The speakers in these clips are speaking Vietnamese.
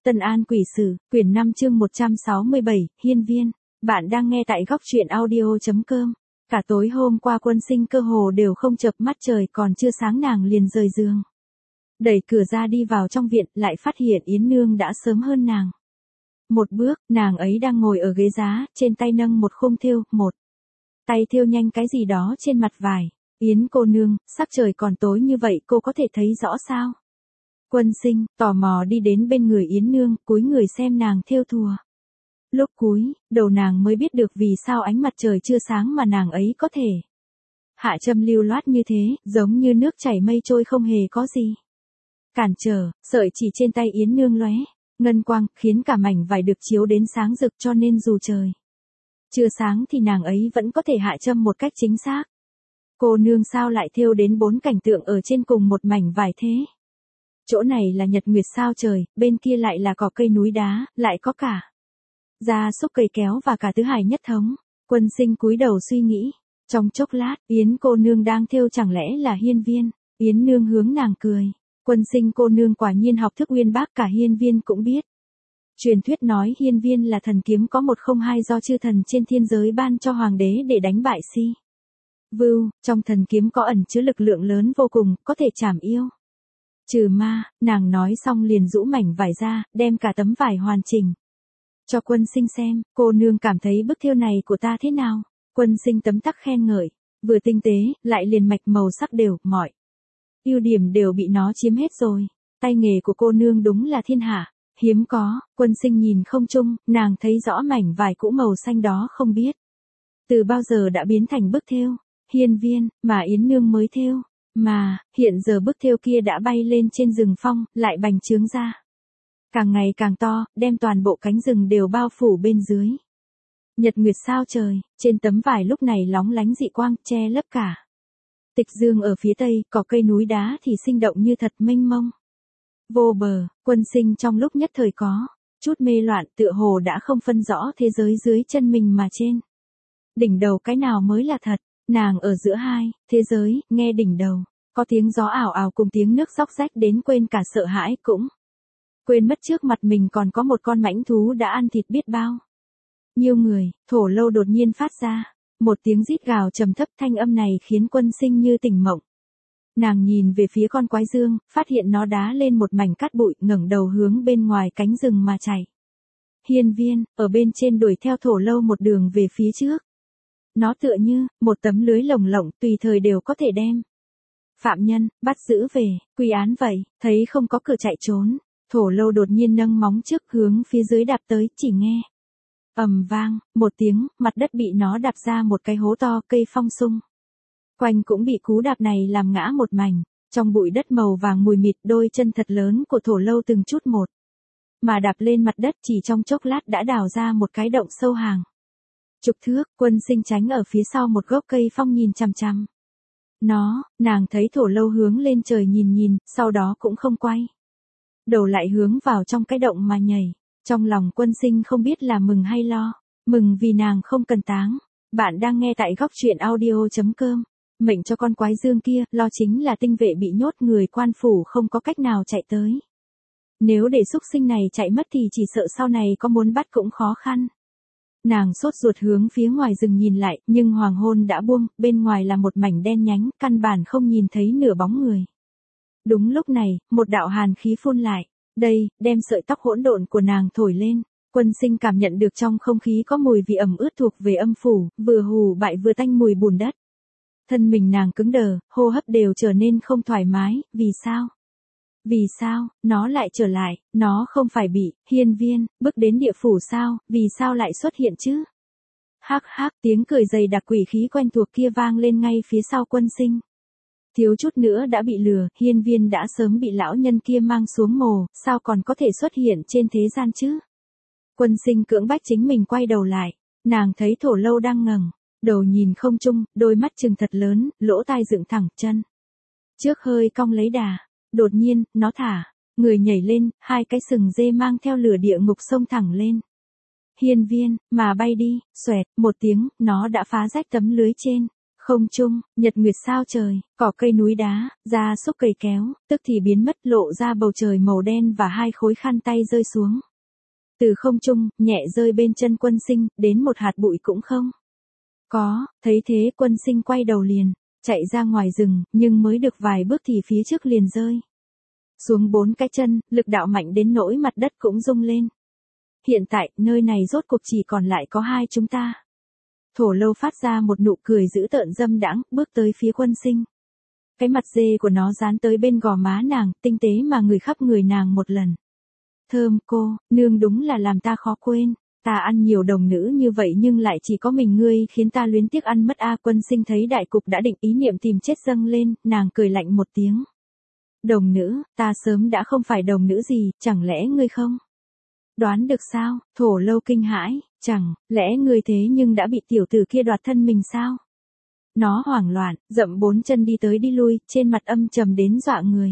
Tân An Quỷ Sử, quyển 5 chương 167, Hiên Viên. Bạn đang nghe tại góc truyện audio.com. Cả tối hôm qua Quân Sinh cơ hồ đều không chợp mắt, trời còn chưa sáng nàng liền rời giường. Đẩy cửa ra đi vào trong viện, lại phát hiện Yến Nương đã sớm hơn nàng. Một bước, nàng ấy đang ngồi ở ghế giá, trên tay nâng một khung thêu, một tay thêu nhanh cái gì đó trên mặt vải. Yến cô nương, sắc trời còn tối như vậy cô có thể thấy rõ sao? Quân Sinh, tò mò đi đến bên người Yến Nương, cúi người xem nàng thêu thùa. Lúc cúi, đầu nàng mới biết được vì sao ánh mặt trời chưa sáng mà nàng ấy có thể hạ châm lưu loát như thế, giống như nước chảy mây trôi không hề có gì cản trở. Sợi chỉ trên tay Yến Nương lóe ngân quang, khiến cả mảnh vải được chiếu đến sáng rực, cho nên dù trời chưa sáng thì nàng ấy vẫn có thể hạ châm một cách chính xác. Cô nương sao lại thêu đến 4 cảnh tượng ở trên cùng một mảnh vải thế? Chỗ này là nhật nguyệt sao trời, bên kia lại là cỏ cây núi đá, lại có cả gia súc cây kéo và cả tứ hải nhất thống. Quân Sinh cúi đầu suy nghĩ. Trong chốc lát, Yến cô nương đang thêu chẳng lẽ là Hiên Viên? Yến Nương hướng nàng cười. Quân Sinh cô nương quả nhiên học thức uyên bác, cả Hiên Viên cũng biết. Truyền thuyết nói Hiên Viên là thần kiếm có 102 do chư thần trên thiên giới ban cho hoàng đế để đánh bại Si Vưu. Trong thần kiếm có ẩn chứa lực lượng lớn vô cùng, có thể trảm yêu trừ ma. Nàng nói xong liền rũ mảnh vải ra, đem cả tấm vải hoàn chỉnh cho Quân Sinh xem. Cô nương cảm thấy bức thêu này của ta thế nào? Quân Sinh tấm tắc khen ngợi, vừa tinh tế, lại liền mạch màu sắc đều, mọi ưu điểm đều bị nó chiếm hết rồi. Tay nghề của cô nương đúng là thiên hạ hiếm có. Quân Sinh nhìn không chung, nàng thấy rõ mảnh vải cũ màu xanh đó không biết từ bao giờ đã biến thành bức thêu Hiên Viên mà Yến Nương mới thêu. Mà, hiện giờ bức thêu kia đã bay lên trên rừng phong, lại bành trướng ra càng ngày càng to, đem toàn bộ cánh rừng đều bao phủ bên dưới. Nhật nguyệt sao trời, trên tấm vải lúc này lóng lánh dị quang, che lấp cả tịch dương ở phía tây, cỏ cây núi đá thì sinh động như thật, mênh mông vô bờ. Quân Sinh trong lúc nhất thời có chút mê loạn, tựa hồ đã không phân rõ thế giới dưới chân mình mà trên đỉnh đầu cái nào mới là thật. Nàng ở giữa hai thế giới, nghe đỉnh đầu có tiếng gió ảo ảo cùng tiếng nước róc rách đến quên cả sợ hãi, cũng quên mất trước mặt mình còn có một con mãnh thú đã ăn thịt biết bao nhiêu người. Thổ Lâu đột nhiên phát ra một tiếng rít gào trầm thấp, thanh âm này khiến Quân Sinh như tỉnh mộng. Nàng nhìn về phía con quái dương, phát hiện nó đá lên một mảnh cát bụi, ngẩng đầu hướng bên ngoài cánh rừng mà chạy. Hiên Viên ở bên trên đuổi theo Thổ Lâu một đường về phía trước. Nó tựa như một tấm lưới lồng lộng, tùy thời đều có thể đem phạm nhân bắt giữ về quy án vậy. Thấy không có cửa chạy trốn, Thổ Lâu đột nhiên nâng móng trước hướng phía dưới đạp tới, chỉ nghe ầm vang một tiếng, mặt đất bị nó đạp ra một cái hố to, cây phong sung quanh cũng bị cú đạp này làm ngã một mảnh. Trong bụi đất màu vàng mùi mịt, đôi chân thật lớn của Thổ Lâu từng chút một mà đạp lên mặt đất, chỉ trong chốc lát đã đào ra một cái động sâu hàng chục thước. Quân Sinh tránh ở phía sau một gốc cây phong nhìn chằm chằm nó. Nàng thấy Thổ Lâu hướng lên trời nhìn, sau đó cũng không quay đầu lại hướng vào trong cái động mà nhảy. Trong lòng Quân Sinh không biết là mừng hay lo. Mừng vì nàng không cần táng. Bạn đang nghe tại góc truyện audio.com. Mệnh cho con quái dương kia, lo chính là tinh vệ bị nhốt, người quan phủ không có cách nào chạy tới. Nếu để xúc sinh này chạy mất thì chỉ sợ sau này có muốn bắt cũng khó khăn. Nàng sốt ruột hướng phía ngoài rừng nhìn lại, nhưng hoàng hôn đã buông, bên ngoài là một mảnh đen nhánh, căn bản không nhìn thấy nửa bóng người. Đúng lúc này, một đạo hàn khí phun lại, đây, đem sợi tóc hỗn độn của nàng thổi lên. Quân Sinh cảm nhận được trong không khí có mùi vị ẩm ướt thuộc về âm phủ, vừa hù bại vừa tanh mùi bùn đất. Thân mình nàng cứng đờ, hô hấp đều trở nên không thoải mái. Vì sao? Vì sao, nó lại trở lại? Nó không phải bị Hiên Viên bước đến địa phủ sao? Vì sao lại xuất hiện chứ? Hắc hắc, tiếng cười dày đặc quỷ khí quen thuộc kia vang lên ngay phía sau Quân Sinh. Thiếu chút nữa đã bị lừa, Hiên Viên đã sớm bị lão nhân kia mang xuống mồ, sao còn có thể xuất hiện trên thế gian chứ? Quân Sinh cưỡng bách chính mình quay đầu lại. Nàng thấy Thổ Lâu đang ngẩng đầu nhìn không trung, đôi mắt trừng thật lớn, lỗ tai dựng thẳng, chân trước hơi cong lấy đà. Đột nhiên, nó thả người nhảy lên, hai cái sừng dê mang theo lửa địa ngục xông thẳng lên Hiên Viên mà bay đi. Xoẹt một tiếng, nó đã phá rách tấm lưới trên Không trung, nhật nguyệt sao trời, cỏ cây núi đá, gia súc cây kéo, tức thì biến mất lộ ra bầu trời màu đen và hai khối khăn tay rơi xuống. Từ không trung, nhẹ rơi bên chân Quân Sinh, đến một hạt bụi cũng không. Có, thấy thế Quân Sinh quay đầu liền, chạy ra ngoài rừng, nhưng mới được vài bước thì phía trước liền rơi xuống 4 cái chân, lực đạo mạnh đến nỗi mặt đất cũng rung lên. Hiện tại, nơi này rốt cuộc chỉ còn lại có hai chúng ta. Thổ Lâu phát ra một nụ cười dữ tợn dâm đãng, bước tới phía Quân Sinh. Cái mặt dê của nó dán tới bên gò má nàng, tinh tế mà ngửi khắp người nàng một lần. Thơm cô, nương đúng là làm ta khó quên. Ta ăn nhiều đồng nữ như vậy nhưng lại chỉ có mình ngươi khiến ta luyến tiếc ăn mất a. Quân Sinh thấy đại cục đã định, ý niệm tìm chết dâng lên, nàng cười lạnh một tiếng. Đồng nữ, ta sớm đã không phải đồng nữ gì, chẳng lẽ ngươi không đoán được sao? Thổ Lâu kinh hãi, chẳng lẽ ngươi thế nhưng đã bị tiểu tử kia đoạt thân mình sao? Nó hoảng loạn, dậm 4 chân đi tới đi lui, trên mặt âm trầm đến dọa người.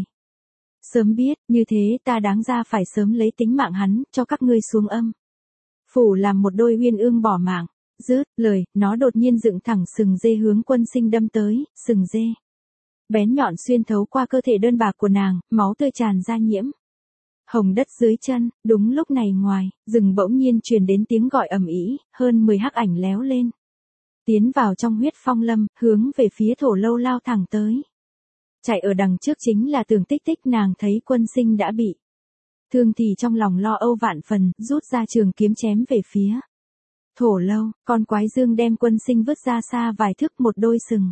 Sớm biết, như thế ta đáng ra phải sớm lấy tính mạng hắn, cho các ngươi xuống âm phủ làm một đôi uyên ương bỏ mạng. Dứt lời, nó đột nhiên dựng thẳng sừng dê hướng Quân Sinh đâm tới, sừng dê bén nhọn xuyên thấu qua cơ thể đơn bạc của nàng, máu tươi tràn ra nhiễm hồng đất dưới chân. Đúng lúc này ngoài rừng bỗng nhiên truyền đến tiếng gọi ầm ĩ, hơn 10 hắc ảnh léo lên, tiến vào trong huyết phong lâm, hướng về phía Thổ Lâu lao thẳng tới. Chạy ở đằng trước chính là Tưởng Tích Tích. Nàng thấy Quân Sinh đã bị thương thì trong lòng lo âu vạn phần, rút ra trường kiếm chém về phía Thổ Lâu. Con quái dương đem Quân Sinh vứt ra xa vài thước, một đôi sừng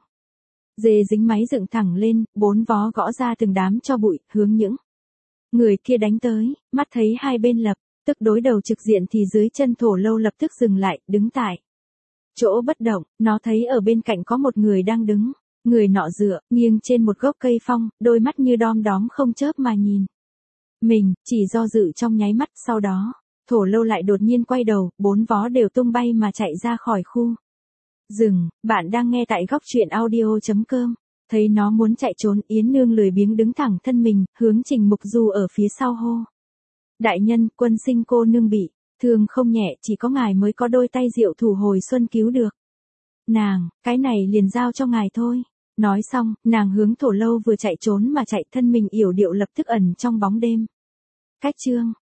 dê dính máy dựng thẳng lên, 4 vó gõ ra từng đám cho bụi, hướng những người kia đánh tới. Mắt thấy hai bên lập tức đối đầu trực diện thì dưới chân Thổ Lâu lập tức dừng lại, đứng tại chỗ bất động. Nó thấy ở bên cạnh có một người đang đứng, người nọ dựa nghiêng trên một gốc cây phong, đôi mắt như đom đóm không chớp mà nhìn mình. Chỉ do dự trong nháy mắt, sau đó Thổ Lâu lại đột nhiên quay đầu, 4 vó đều tung bay mà chạy ra khỏi khu rừng. Bạn đang nghe tại góc truyện audio.com. Thấy nó muốn chạy trốn, Yến Nương lười biếng đứng thẳng thân mình, hướng Trình Mục Du ở phía sau hô. Đại nhân, Quân Sinh cô nương bị thương không nhẹ, chỉ có ngài mới có đôi tay diệu thủ hồi xuân cứu được nàng, cái này liền giao cho ngài thôi. Nói xong, nàng hướng Thổ Lâu vừa chạy trốn mà chạy, thân mình yểu điệu lập tức ẩn trong bóng đêm. Cách chương